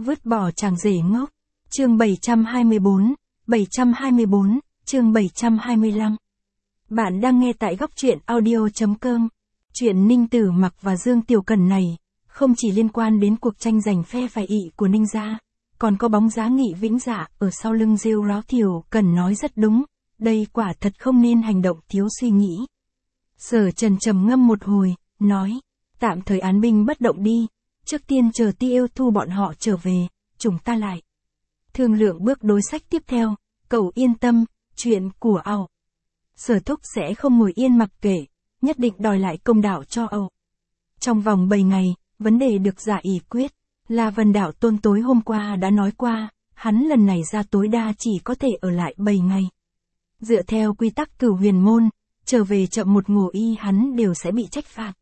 Vứt bỏ chàng rể ngốc. Chương 724, chương 725. Bạn đang nghe tại góc truyện audio.com. Chuyện Ninh Tử Mặc và Dương Tiểu Cẩn này, không chỉ liên quan đến cuộc tranh giành phe phái ị của Ninh gia, còn có bóng dáng Nghị Vĩnh Dạ ở sau lưng rêu ráo. Tiểu Cẩn nói rất đúng, đây quả thật không nên hành động thiếu suy nghĩ. Sở Trần trầm ngâm một hồi, nói, tạm thời án binh bất động đi, trước tiên chờ Tiêu Thu bọn họ trở về, chúng ta lại thương lượng bước đối sách tiếp theo. Cậu yên tâm, chuyện của Âu Sở Thúc sẽ không ngồi yên mặc kệ, nhất định đòi lại công đạo cho Âu. Trong vòng 7 ngày, vấn đề được giải quyết. La Vân Đạo Tôn tối hôm qua đã nói qua, hắn lần này ra tối đa chỉ có thể ở lại 7 ngày. Dựa theo quy tắc Cửu Huyền Môn, trở về chậm một ngủ y hắn đều sẽ bị trách phạt.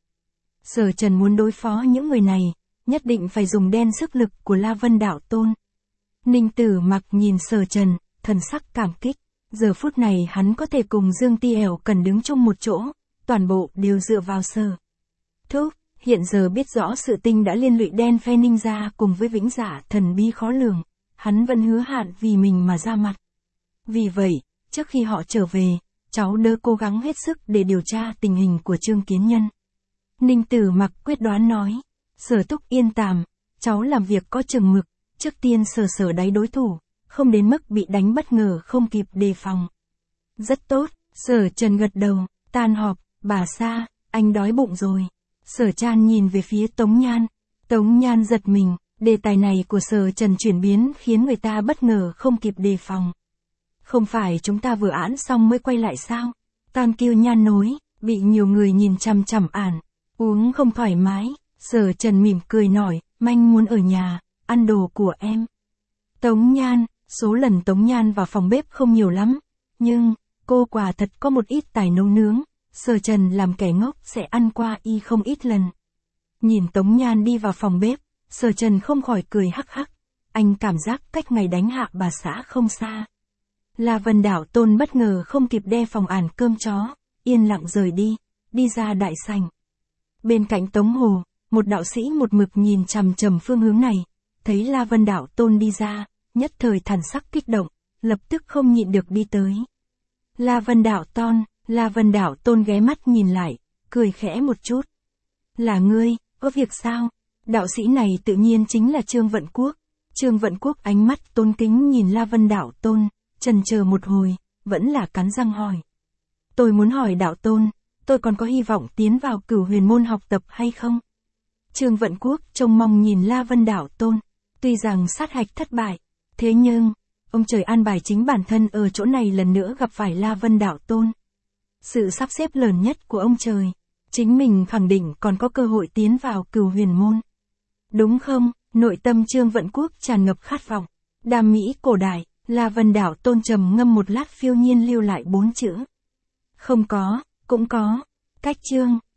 Sở Trần muốn đối phó những người này, nhất định phải dùng đen sức lực của La Vân Đạo Tôn. Ninh Tử Mặc nhìn Sở Trần, thần sắc cảm kích. Giờ phút này hắn có thể cùng Dương Tiểu Cẩn đứng chung một chỗ, toàn bộ đều dựa vào Sở Thúc. Hiện giờ biết rõ sự tình đã liên lụy đen phe Ninh gia cùng với Vĩnh Dạ thần bí khó lường, hắn vẫn hứa hạn vì mình mà ra mặt. Vì vậy, trước khi họ trở về, cháu đỡ cố gắng hết sức để điều tra tình hình của Trương Kiến Nhân. Ninh Tử Mặc quyết đoán nói, Sở Thúc yên tâm, cháu làm việc có chừng mực, trước tiên sờ đáy đối thủ, không đến mức bị đánh bất ngờ không kịp đề phòng. Rất tốt, Sở Trần gật đầu. Tan họp, bà Sa, anh đói bụng rồi. Sở Trăn nhìn về phía Tống Nhan. Tống Nhan giật mình, đề tài này của Sở Trần chuyển biến khiến người ta bất ngờ không kịp đề phòng. Không phải chúng ta vừa án xong mới quay lại sao? Tam Kiêu Nhan nói, bị nhiều người nhìn chằm chằm uống không thoải mái. Sở Trần mỉm cười nói, manh muốn ở nhà, ăn đồ của em. Tống Nhan, số lần Tống Nhan vào phòng bếp không nhiều lắm, nhưng cô quả thật có một ít tài nấu nướng. Sở Trần làm kẻ ngốc sẽ ăn qua y không ít lần. Nhìn Tống Nhan đi vào phòng bếp, Sở Trần không khỏi cười hắc hắc. Anh cảm giác cách ngày đánh hạ bà xã không xa. La Vân Đạo Tôn bất ngờ không kịp đe phòng cơm chó, yên lặng rời đi ra đại sảnh. Bên cạnh Tống Hồ, một đạo sĩ một mực nhìn chằm chằm phương hướng này, thấy La Vân Đạo Tôn đi ra, nhất thời thần sắc kích động, lập tức không nhịn được đi tới. La Vân Đạo Tôn ghé mắt nhìn lại, cười khẽ một chút. Là ngươi, có việc sao? Đạo sĩ này tự nhiên chính là Trương Vận Quốc. Trương Vận Quốc ánh mắt tôn kính nhìn La Vân Đạo Tôn, chần chờ một hồi, vẫn là cắn răng hỏi. Tôi muốn hỏi Đạo Tôn, tôi còn có hy vọng tiến vào Cửu Huyền Môn học tập hay không? Trương Vận Quốc trông mong nhìn La Vân Đạo Tôn. Tuy rằng sát hạch thất bại, thế nhưng, ông trời an bài chính bản thân ở chỗ này lần nữa gặp phải La Vân Đạo Tôn. Sự sắp xếp lớn nhất của ông trời, chính mình khẳng định còn có cơ hội tiến vào Cửu Huyền Môn. Đúng không? Nội tâm Trương Vận Quốc tràn ngập khát vọng. Đam mỹ cổ đại, La Vân Đạo Tôn trầm ngâm một lát phiêu nhiên lưu lại 4 chữ. Không có, cũng có. Cách Trương